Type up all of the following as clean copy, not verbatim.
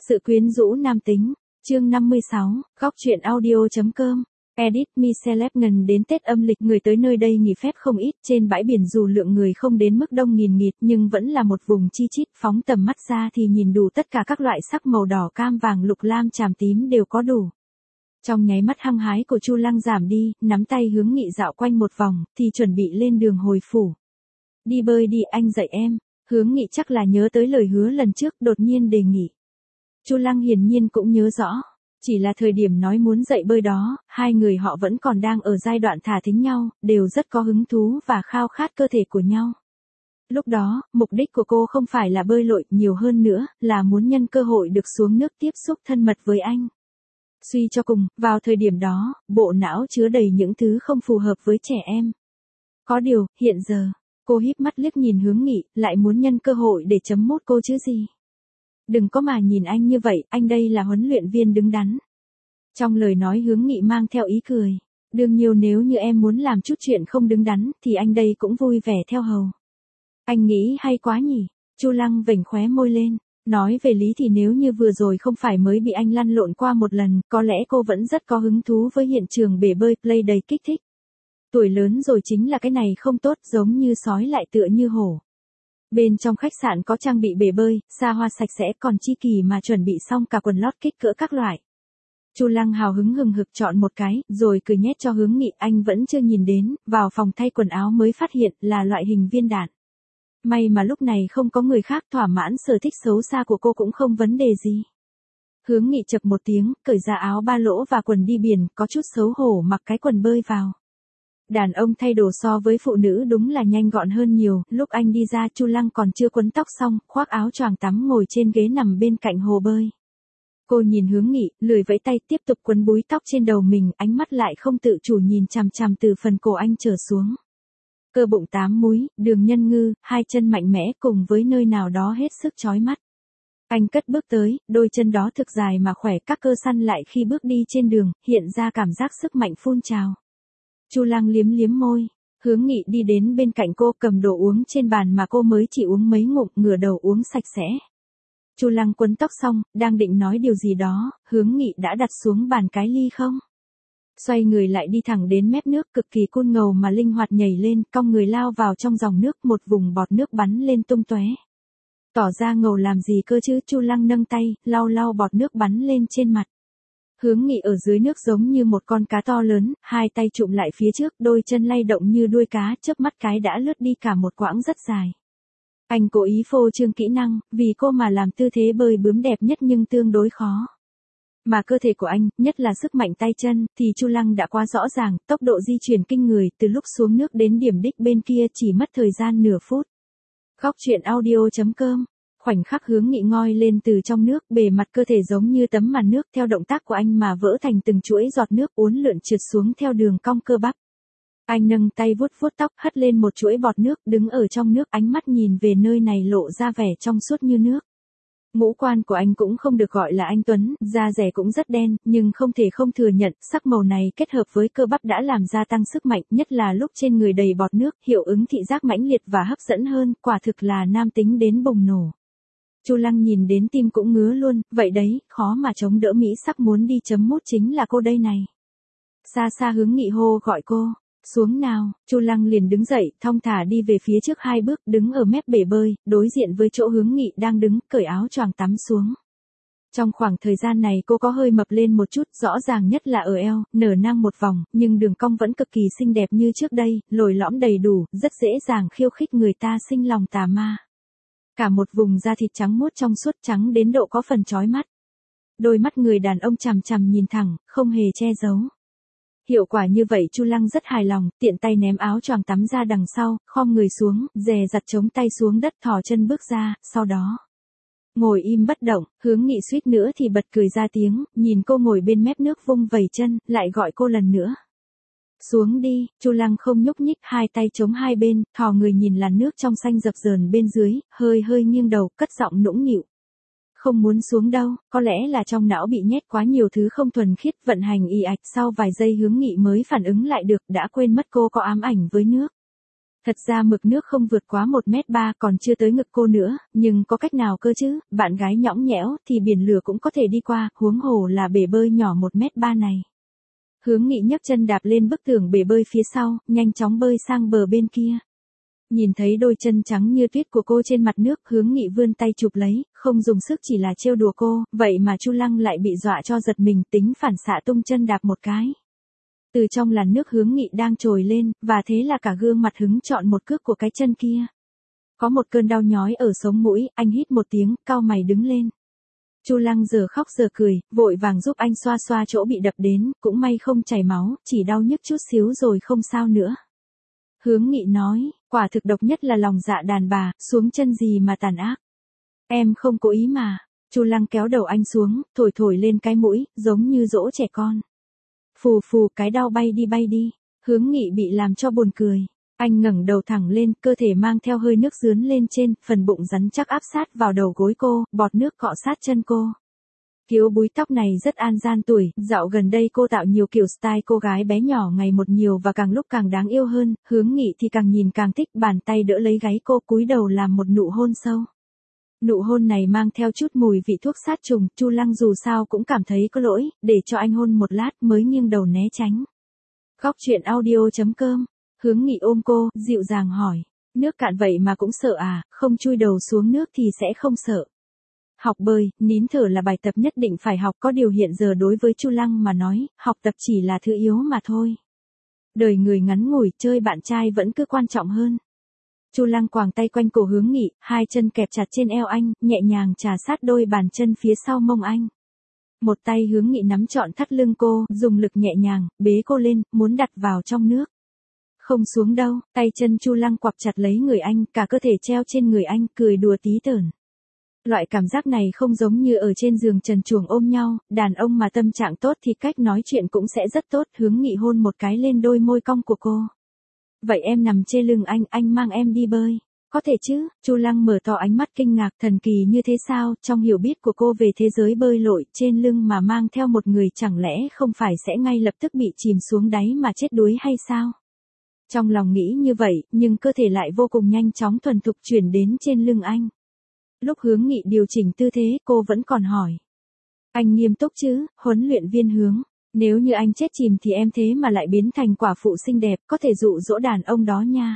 Sự quyến rũ nam tính, chương 56, góc truyện audio.com. Edit Me Celeb gần đến Tết âm lịch người tới nơi đây nghỉ phép không ít, trên bãi biển dù lượng người không đến mức đông nghìn nghịt nhưng vẫn là một vùng chi chít, phóng tầm mắt ra thì nhìn đủ tất cả các loại sắc màu đỏ cam vàng lục lam chàm tím đều có đủ. Trong nháy mắt hăng hái của Chu Lăng giảm đi, nắm tay Hướng Nghị dạo quanh một vòng, thì chuẩn bị lên đường hồi phủ. Đi bơi đi anh dạy em, Hướng Nghị chắc là nhớ tới lời hứa lần trước đột nhiên đề nghị. Chu Lăng hiển nhiên cũng nhớ rõ. Chỉ là thời điểm nói muốn dạy bơi đó, hai người họ vẫn còn đang ở giai đoạn thả thính nhau, đều rất có hứng thú và khao khát cơ thể của nhau. Lúc đó, mục đích của cô không phải là bơi lội, nhiều hơn nữa, là muốn nhân cơ hội được xuống nước tiếp xúc thân mật với anh. Suy cho cùng, vào thời điểm đó, bộ não chứa đầy những thứ không phù hợp với trẻ em. Có điều, hiện giờ, cô híp mắt liếc nhìn Hướng Nghị, lại muốn nhân cơ hội để chấm mốt cô chứ gì. Đừng có mà nhìn anh như vậy, anh đây là huấn luyện viên đứng đắn. Trong lời nói Hướng Nghị mang theo ý cười. Đương nhiên nếu như em muốn làm chút chuyện không đứng đắn, thì anh đây cũng vui vẻ theo hầu. Anh nghĩ hay quá nhỉ? Chu Lăng vểnh khóe môi lên. Nói về lý thì nếu như vừa rồi không phải mới bị anh lăn lộn qua một lần, có lẽ cô vẫn rất có hứng thú với hiện trường bể bơi play đầy kích thích. Tuổi lớn rồi chính là cái này không tốt, giống như sói lại tựa như hổ. Bên trong khách sạn có trang bị bể bơi, xa hoa sạch sẽ, còn chi kỳ mà chuẩn bị xong cả quần lót kích cỡ các loại. Chu Lăng hào hứng hừng hực chọn một cái, rồi cười nhét cho Hướng Nghị, anh vẫn chưa nhìn đến, vào phòng thay quần áo mới phát hiện là loại hình viên đạn. May mà lúc này không có người khác, thỏa mãn sở thích xấu xa của cô cũng không vấn đề gì. Hướng Nghị chậc một tiếng, cởi ra áo ba lỗ và quần đi biển, có chút xấu hổ mặc cái quần bơi vào. Đàn ông thay đồ so với phụ nữ đúng là nhanh gọn hơn nhiều, lúc anh đi ra Chu Lăng còn chưa quấn tóc xong, khoác áo choàng tắm ngồi trên ghế nằm bên cạnh hồ bơi. Cô nhìn Hướng Nghị, lười vẫy tay tiếp tục quấn búi tóc trên đầu mình, ánh mắt lại không tự chủ nhìn chằm chằm từ phần cổ anh trở xuống. Cơ bụng 8 múi, đường nhân ngư, hai chân mạnh mẽ cùng với nơi nào đó hết sức chói mắt. Anh cất bước tới, đôi chân đó thực dài mà khỏe, các cơ săn lại khi bước đi trên đường, hiện ra cảm giác sức mạnh phun trào. Chu Lăng liếm liếm môi, Hướng Nghị đi đến bên cạnh cô cầm đồ uống trên bàn mà cô mới chỉ uống mấy ngụm, ngửa đầu uống sạch sẽ. Chu Lăng quấn tóc xong, đang định nói điều gì đó, Hướng Nghị đã đặt xuống bàn cái ly không. Xoay người lại đi thẳng đến mép nước, cực kỳ cool ngầu mà linh hoạt nhảy lên, cong người lao vào trong dòng nước, một vùng bọt nước bắn lên tung tóe. Tỏ ra ngầu làm gì cơ chứ, Chu Lăng nâng tay, lau lau bọt nước bắn lên trên mặt. Hướng Nghị ở dưới nước giống như một con cá to lớn, hai tay chụm lại phía trước, đôi chân lay động như đuôi cá, chớp mắt cái đã lướt đi cả một quãng rất dài. Anh cố ý phô trương kỹ năng, vì cô mà làm tư thế bơi bướm đẹp nhất nhưng tương đối khó. Mà cơ thể của anh, nhất là sức mạnh tay chân, thì Chu Lăng đã quá rõ ràng, tốc độ di chuyển kinh người, từ lúc xuống nước đến điểm đích bên kia chỉ mất thời gian nửa phút. Góc truyện audio.com. Khoảnh khắc Hướng Nghị ngoi lên từ trong nước, bề mặt cơ thể giống như tấm màn nước theo động tác của anh mà vỡ thành từng chuỗi giọt nước uốn lượn trượt xuống theo đường cong cơ bắp. Anh nâng tay vuốt vuốt tóc, hất lên một chuỗi bọt nước, đứng ở trong nước, ánh mắt nhìn về nơi này lộ ra vẻ trong suốt như nước. Ngũ quan của anh cũng không được gọi là anh tuấn, da dẻ cũng rất đen, nhưng không thể không thừa nhận, sắc màu này kết hợp với cơ bắp đã làm gia tăng sức mạnh, nhất là lúc trên người đầy bọt nước, hiệu ứng thị giác mãnh liệt và hấp dẫn hơn, quả thực là nam tính đến bùng nổ. Chu Lăng nhìn đến tim cũng ngứa luôn, vậy đấy, khó mà chống đỡ mỹ sắc muốn đi chấm mút chính là cô đây này. Xa xa Hướng Nghị hô gọi cô, xuống nào, Chu Lăng liền đứng dậy, thong thả đi về phía trước 2 bước, đứng ở mép bể bơi, đối diện với chỗ Hướng Nghị đang đứng, cởi áo choàng tắm xuống. Trong khoảng thời gian này cô có hơi mập lên một chút, rõ ràng nhất là ở eo, nở nang một vòng, nhưng đường cong vẫn cực kỳ xinh đẹp như trước đây, lồi lõm đầy đủ, rất dễ dàng khiêu khích người ta sinh lòng tà ma. Cả một vùng da thịt trắng muốt trong suốt, trắng đến độ có phần chói mắt. Đôi mắt người đàn ông chằm chằm nhìn thẳng, không hề che giấu. Hiệu quả như vậy Chu Lăng rất hài lòng, tiện tay ném áo choàng tắm ra đằng sau, khom người xuống, dè dặt chống tay xuống đất, thò chân bước ra, sau đó ngồi im bất động. Hướng Nghị suýt nữa thì bật cười ra tiếng, nhìn cô ngồi bên mép nước vung vẩy chân, lại gọi cô lần nữa. Xuống đi, Chu Lăng không nhúc nhích, hai tay chống hai bên, thò người nhìn làn nước trong xanh dập dờn bên dưới, hơi nghiêng đầu, cất giọng nũng nịu. Không muốn xuống đâu, có lẽ là trong não bị nhét quá nhiều thứ không thuần khiết, vận hành ì ạch, sau vài giây Hướng Nghị mới phản ứng lại được, đã quên mất cô có ám ảnh với nước. Thật ra mực nước không vượt quá 1m3 còn chưa tới ngực cô nữa, nhưng có cách nào cơ chứ, bạn gái nhõng nhẽo thì biển lửa cũng có thể đi qua, huống hồ là bể bơi nhỏ 1m3 này. Hướng Nghị nhấc chân đạp lên bức tường bể bơi phía sau, nhanh chóng bơi sang bờ bên kia. Nhìn thấy đôi chân trắng như tuyết của cô trên mặt nước, Hướng Nghị vươn tay chụp lấy, không dùng sức chỉ là trêu đùa cô, vậy mà Chu Lăng lại bị dọa cho giật mình, tính phản xạ tung chân đạp một cái. Từ trong làn nước Hướng Nghị đang trồi lên, và thế là cả gương mặt hứng chọn một cước của cái chân kia. Có một cơn đau nhói ở sống mũi, anh hít một tiếng, cau mày đứng lên. Chu Lăng giờ khóc giờ cười, vội vàng giúp anh xoa xoa chỗ bị đập đến, cũng may không chảy máu, chỉ đau nhức chút xíu rồi không sao nữa. Hướng Nghị nói, quả thực độc nhất là lòng dạ đàn bà, xuống chân gì mà tàn ác. Em không cố ý mà. Chu Lăng kéo đầu anh xuống, thổi thổi lên cái mũi, giống như dỗ trẻ con. Phù phù, cái đau bay đi. Hướng Nghị bị làm cho buồn cười. Anh ngẩng đầu thẳng lên, cơ thể mang theo hơi nước rướn lên trên, phần bụng rắn chắc áp sát vào đầu gối cô, bọt nước cọ sát chân cô. Kiếu búi tóc này rất an gian tuổi, dạo gần đây cô tạo nhiều kiểu style cô gái bé nhỏ ngày một nhiều và càng lúc càng đáng yêu hơn, Hướng Nghị thì càng nhìn càng thích, bàn tay đỡ lấy gáy cô, cúi đầu làm một nụ hôn sâu. Nụ hôn này mang theo chút mùi vị thuốc sát trùng, Chu Lăng dù sao cũng cảm thấy có lỗi, để cho anh hôn một lát mới nghiêng đầu né tránh. Góc truyện audio.com, Hướng Nghị ôm cô, dịu dàng hỏi, nước cạn vậy mà cũng sợ à, không chui đầu xuống nước thì sẽ không sợ. Học bơi, nín thở là bài tập nhất định phải học, có điều hiện giờ đối với Chu Lăng mà nói, học tập chỉ là thứ yếu mà thôi. Đời người ngắn ngủi, chơi bạn trai vẫn cứ quan trọng hơn. Chu Lăng quàng tay quanh cổ Hướng Nghị, hai chân kẹp chặt trên eo anh, nhẹ nhàng trà sát đôi bàn chân phía sau mông anh. Một tay Hướng Nghị nắm trọn thắt lưng cô, dùng lực nhẹ nhàng, bế cô lên, muốn đặt vào trong nước. Không xuống đâu, tay chân Chu Lăng quặp chặt lấy người anh, cả cơ thể treo trên người anh, cười đùa tí tởn. Loại cảm giác này không giống như ở trên giường trần truồng ôm nhau, đàn ông mà tâm trạng tốt thì cách nói chuyện cũng sẽ rất tốt. Hướng Nghị hôn một cái lên đôi môi cong của cô. Vậy em nằm trên lưng anh mang em đi bơi. Có thể chứ, Chu Lăng mở to ánh mắt kinh ngạc, thần kỳ như thế sao, trong hiểu biết của cô về thế giới bơi lội, trên lưng mà mang theo một người chẳng lẽ không phải sẽ ngay lập tức bị chìm xuống đáy mà chết đuối hay sao? Trong lòng nghĩ như vậy, nhưng cơ thể lại vô cùng nhanh chóng thuần thục chuyển đến trên lưng anh. Lúc Hướng Nghị điều chỉnh tư thế, cô vẫn còn hỏi. Anh nghiêm túc chứ, huấn luyện viên Hướng. Nếu như anh chết chìm thì em thế mà lại biến thành quả phụ xinh đẹp, có thể dụ dỗ đàn ông đó nha.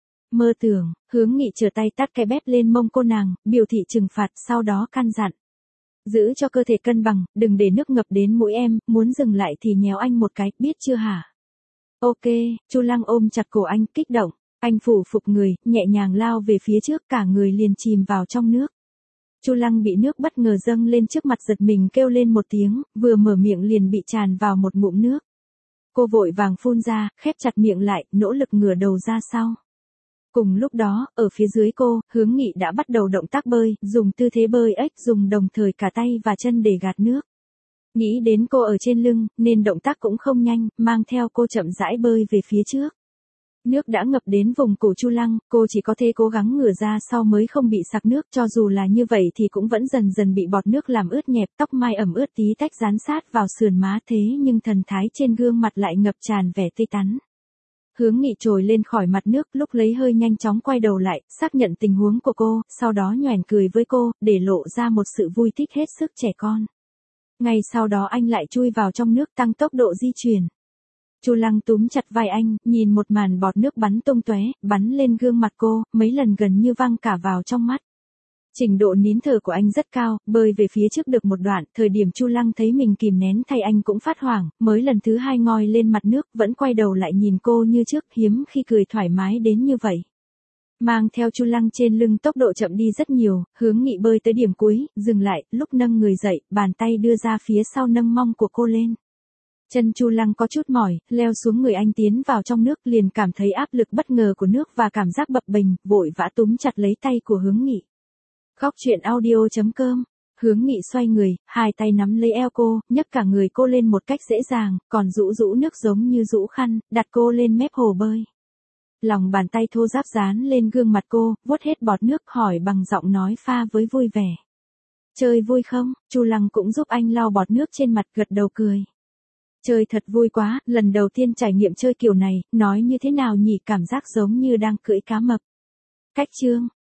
Mơ tưởng, Hướng Nghị trở tay tát cái bếp lên mông cô nàng, biểu thị trừng phạt, sau đó căn dặn. Giữ cho cơ thể cân bằng, đừng để nước ngập đến mũi em, muốn dừng lại thì nhéo anh một cái, biết chưa hả? Ok, Chu Lăng ôm chặt cổ anh, kích động. Anh phủ phục người, nhẹ nhàng lao về phía trước, cả người liền chìm vào trong nước. Chu Lăng bị nước bất ngờ dâng lên trước mặt, giật mình kêu lên một tiếng, vừa mở miệng liền bị tràn vào một ngụm nước. Cô vội vàng phun ra, khép chặt miệng lại, nỗ lực ngửa đầu ra sau. Cùng lúc đó, ở phía dưới cô, Hướng Nghị đã bắt đầu động tác bơi, dùng tư thế bơi ếch, dùng đồng thời cả tay và chân để gạt nước. Nghĩ đến cô ở trên lưng, nên động tác cũng không nhanh, mang theo cô chậm rãi bơi về phía trước. Nước đã ngập đến vùng cổ Chu Lăng, cô chỉ có thể cố gắng ngửa ra sau mới không bị sặc nước, cho dù là như vậy thì cũng vẫn dần dần bị bọt nước làm ướt nhẹp, tóc mai ẩm ướt tí tách dán sát vào sườn má, thế nhưng thần thái trên gương mặt lại ngập tràn vẻ tươi tắn. Hướng Nghị trồi lên khỏi mặt nước, lúc lấy hơi nhanh chóng quay đầu lại, xác nhận tình huống của cô, sau đó nhoẻn cười với cô, để lộ ra một sự vui thích hết sức trẻ con. Ngay sau đó anh lại chui vào trong nước, tăng tốc độ di chuyển. Chu Lăng túm chặt vai anh, nhìn một màn bọt nước bắn tung tóe, bắn lên gương mặt cô, mấy lần gần như văng cả vào trong mắt. Trình độ nín thở của anh rất cao, bơi về phía trước được một đoạn, thời điểm Chu Lăng thấy mình kìm nén thay anh cũng phát hoảng, mới lần thứ hai ngoi lên mặt nước, vẫn quay đầu lại nhìn cô như trước, hiếm khi cười thoải mái đến như vậy. Mang theo Chu Lăng trên lưng, tốc độ chậm đi rất nhiều, Hướng Nghị bơi tới điểm cuối, dừng lại, lúc nâng người dậy, bàn tay đưa ra phía sau nâng mông của cô lên. Chân Chu Lăng có chút mỏi, leo xuống người anh tiến vào trong nước, liền cảm thấy áp lực bất ngờ của nước và cảm giác bập bềnh, vội vã túm chặt lấy tay của Hướng Nghị. Góc truyện audio.com, Hướng Nghị xoay người, hai tay nắm lấy eo cô, nhấc cả người cô lên một cách dễ dàng, còn rũ rũ nước giống như rũ khăn, đặt cô lên mép hồ bơi. Lòng bàn tay thô ráp dán lên gương mặt cô, vuốt hết bọt nước, hỏi bằng giọng nói pha với vui vẻ. Chơi vui không? Chu Lăng cũng giúp anh lau bọt nước trên mặt, gật đầu cười. Chơi thật vui quá, lần đầu tiên trải nghiệm chơi kiểu này, nói như thế nào nhỉ, cảm giác giống như đang cưỡi cá mập. Cách chương